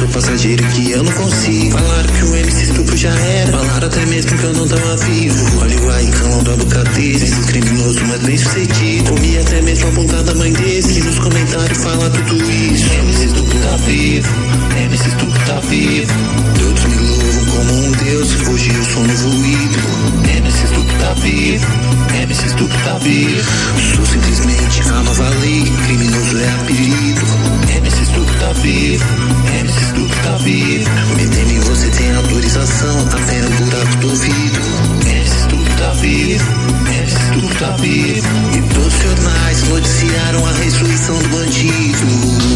sou passageiro que eu não consigo. Falaram que o MC Estupro já era, falaram até mesmo que eu não tava vivo. Olha o aí, calão da boca desse, criminoso, mas bem sucedido. Ouvi até mesmo a ponta da mãe desse, que nos comentários fala tudo isso. MC Estupro tá vivo, MC Estupro tá vivo. Todos me louvam como um deus, hoje eu sou um novo ídolo. MC Estupro tá vivo, MC Estupro tá vivo. Sou simplesmente a nova lei, criminoso é apelido. MC Estupro tá vivo, MC Estupro tá vivo. Metendo em você tem autorização, até no buraco do ouvido. MC Estupro tá vivo, MC Estupro tá vivo. E todos os jornais noticiaram a ressurreição do bandido.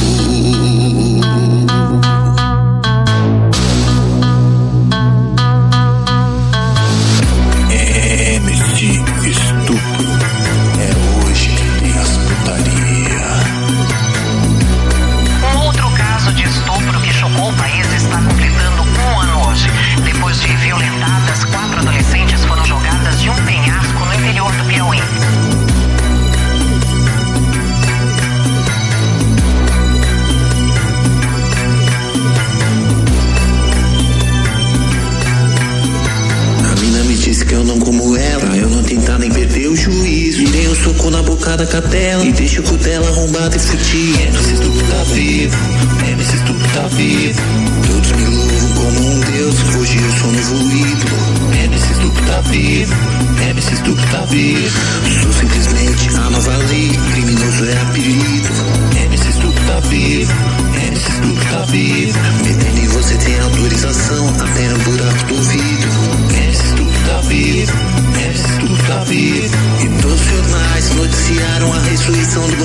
Da catela e deixa o cutela arrombado e fudido. MC Estupro tá vivo, MC Estupro tá vivo. Todos me louvam como um deus, hoje eu sou um novo ídolo. MC Estupro tá vivo, MC Estupro tá vivo. Sou simplesmente a nova lei, criminoso é apelido. MC Estupro tá vivo, MC Estupro tá vivo. Metendo em você tem autorização, até no buraco do ouvido. MC Estupro tá vivo, MC Estupro tá vivo. E todos os jornais noticiaram a ressurreição do